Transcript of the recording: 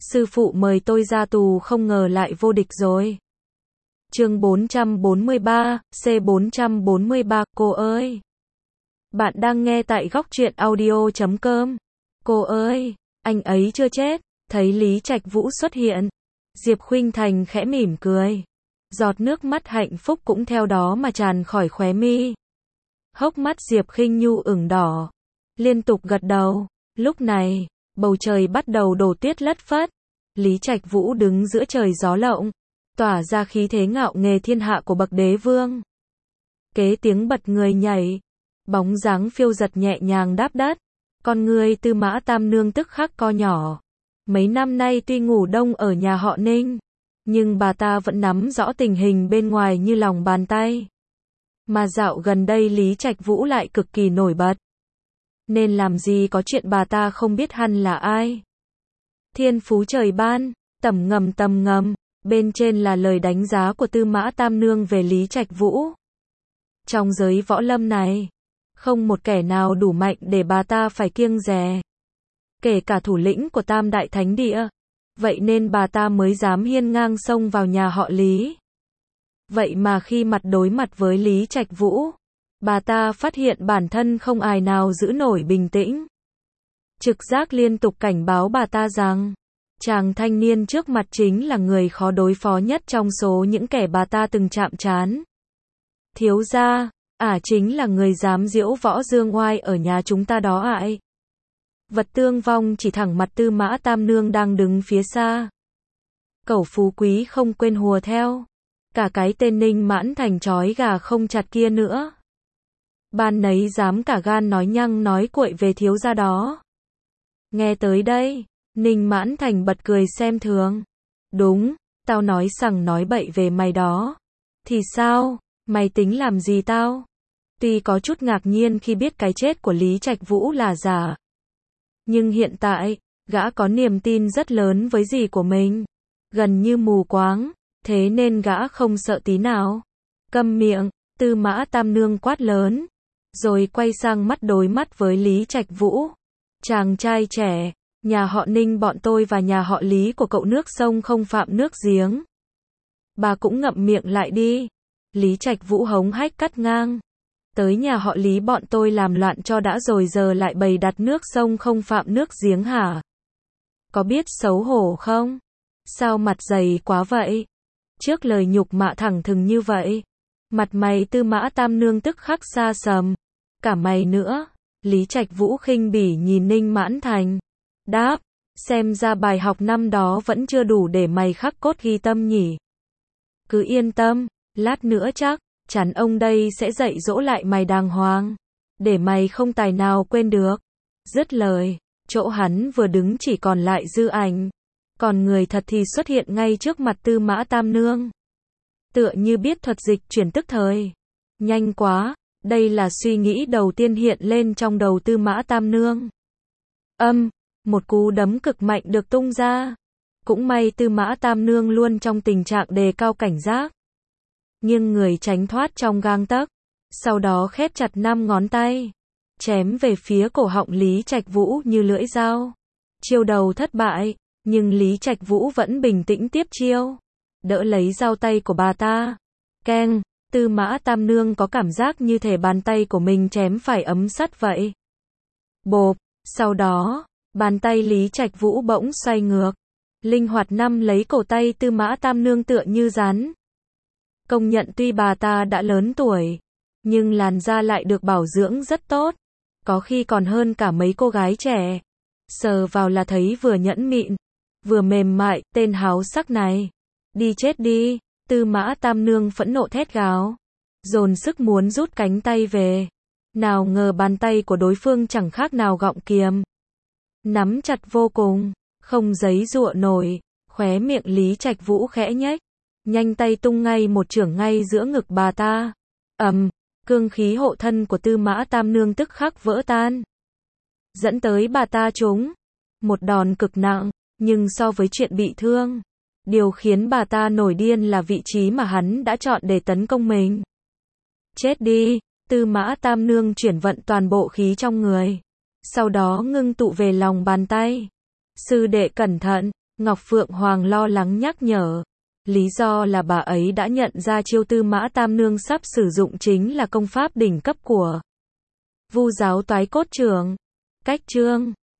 sư phụ mời tôi ra tù không ngờ lại vô địch rồi. Chương 443, C443, cô ơi. Bạn đang nghe tại góc truyện audio.com. Cô ơi, anh ấy chưa chết. Thấy Lý Trạch Vũ xuất hiện, Diệp Khuynh Thành khẽ mỉm cười. Giọt nước mắt hạnh phúc cũng theo đó mà tràn khỏi khóe mi. Hốc mắt Diệp Khinh Nhu ửng đỏ, liên tục gật đầu. Lúc này, bầu trời bắt đầu đổ tuyết lất phất. Lý Trạch Vũ đứng giữa trời gió lộng, tỏa ra khí thế ngạo nghễ thiên hạ của bậc đế vương. Kế tiếng bật người nhảy, bóng dáng phiêu giật nhẹ nhàng đáp đất. Con người Tư Mã Tam Nương tức khắc co nhỏ. Mấy năm nay tuy ngủ đông ở nhà họ Ninh, nhưng bà ta vẫn nắm rõ tình hình bên ngoài như lòng bàn tay. Mà dạo gần đây Lý Trạch Vũ lại cực kỳ nổi bật. Nên làm gì có chuyện bà ta không biết hắn là ai. Thiên phú trời ban, tầm ngầm, bên trên là lời đánh giá của Tư Mã Tam Nương về Lý Trạch Vũ. Trong giới võ lâm này, không một kẻ nào đủ mạnh để bà ta phải kiêng dè. Kể cả thủ lĩnh của Tam Đại Thánh Địa. Vậy nên bà ta mới dám hiên ngang xông vào nhà họ Lý. Vậy mà khi mặt đối mặt với Lý Trạch Vũ, bà ta phát hiện bản thân không ai nào giữ nổi bình tĩnh. Trực giác liên tục cảnh báo bà ta rằng, chàng thanh niên trước mặt chính là người khó đối phó nhất trong số những kẻ bà ta từng chạm trán. Thiếu gia, chính là người dám diễu võ dương oai ở nhà chúng ta đó ạ. Vật Tương Vong chỉ thẳng mặt Tư Mã Tam Nương đang đứng phía xa. Cẩu phú quý không quên hùa theo. Cả cái tên Ninh Mãn Thành trói gà không chặt kia nữa. Ban nấy dám cả gan nói nhăng nói cuội về thiếu gia đó. Nghe tới đây, Ninh Mãn Thành bật cười xem thường. Đúng, tao nói sằng nói bậy về mày đó. Thì sao, mày tính làm gì tao? Tuy có chút ngạc nhiên khi biết cái chết của Lý Trạch Vũ là giả. Nhưng hiện tại, gã có niềm tin rất lớn với dì của mình. Gần như mù quáng, thế nên gã không sợ tí nào. Câm miệng, Tư Mã Tam Nương quát lớn. Rồi quay sang mắt đối mắt với Lý Trạch Vũ. Chàng trai trẻ, nhà họ Ninh bọn tôi và nhà họ Lý của cậu nước sông không phạm nước giếng. Bà cũng ngậm miệng lại đi. Lý Trạch Vũ hống hách cắt ngang. Tới nhà họ Lý bọn tôi làm loạn cho đã rồi giờ lại bày đặt nước sông không phạm nước giếng hả? Có biết xấu hổ không? Sao mặt dày quá vậy? Trước lời nhục mạ thẳng thừng như vậy, mặt mày Tư Mã Tam Nương tức khắc xa sầm. Cả mày nữa. Lý Trạch Vũ khinh bỉ nhìn Ninh Mãn Thành. Đáp, xem ra bài học năm đó vẫn chưa đủ để mày khắc cốt ghi tâm nhỉ. Cứ yên tâm, lát nữa chắc chắn ông đây sẽ dạy dỗ lại mày đàng hoàng, để mày không tài nào quên được. Dứt lời, chỗ hắn vừa đứng chỉ còn lại dư ảnh. Còn người thật thì xuất hiện ngay trước mặt Tư Mã Tam Nương. Tựa như biết thuật dịch chuyển tức thời. Nhanh quá, đây là suy nghĩ đầu tiên hiện lên trong đầu Tư Mã Tam Nương. Một cú đấm cực mạnh được tung ra. Cũng may Tư Mã Tam Nương luôn trong tình trạng đề cao cảnh giác. Nhưng người tránh thoát trong gang tấc. Sau đó khép chặt 5 ngón tay. Chém về phía cổ họng Lý Trạch Vũ như lưỡi dao. Chiêu đầu thất bại. Nhưng Lý Trạch Vũ vẫn bình tĩnh tiếp chiêu. Đỡ lấy dao tay của bà ta. Keng, Tư Mã Tam Nương có cảm giác như thể bàn tay của mình chém phải ấm sắt vậy. Bộp, sau đó, bàn tay Lý Trạch Vũ bỗng xoay ngược. Linh hoạt nắm lấy cổ tay Tư Mã Tam Nương tựa như rắn. Công nhận tuy bà ta đã lớn tuổi, nhưng làn da lại được bảo dưỡng rất tốt. Có khi còn hơn cả mấy cô gái trẻ. Sờ vào là thấy vừa nhẫn mịn, vừa mềm mại, tên háo sắc này. Đi chết đi, Tư Mã Tam Nương phẫn nộ thét gào. Dồn sức muốn rút cánh tay về. Nào ngờ bàn tay của đối phương chẳng khác nào gọng kiềm. Nắm chặt vô cùng, không giấy giụa nổi. Khóe miệng Lý Trạch Vũ khẽ nhếch. Nhanh tay tung ngay một chưởng ngay giữa ngực bà ta. Cương khí hộ thân của Tư Mã Tam Nương tức khắc vỡ tan. Dẫn tới bà ta trúng một đòn cực nặng, nhưng so với chuyện bị thương, điều khiến bà ta nổi điên là vị trí mà hắn đã chọn để tấn công mình. Chết đi, Tư Mã Tam Nương chuyển vận toàn bộ khí trong người. Sau đó ngưng tụ về lòng bàn tay. Sư đệ cẩn thận, Ngọc Phượng Hoàng lo lắng nhắc nhở. Lý do là bà ấy đã nhận ra chiêu Tư Mã Tam Nương sắp sử dụng chính là công pháp đỉnh cấp của Vu giáo Toái Cốt Trưởng. Cách chương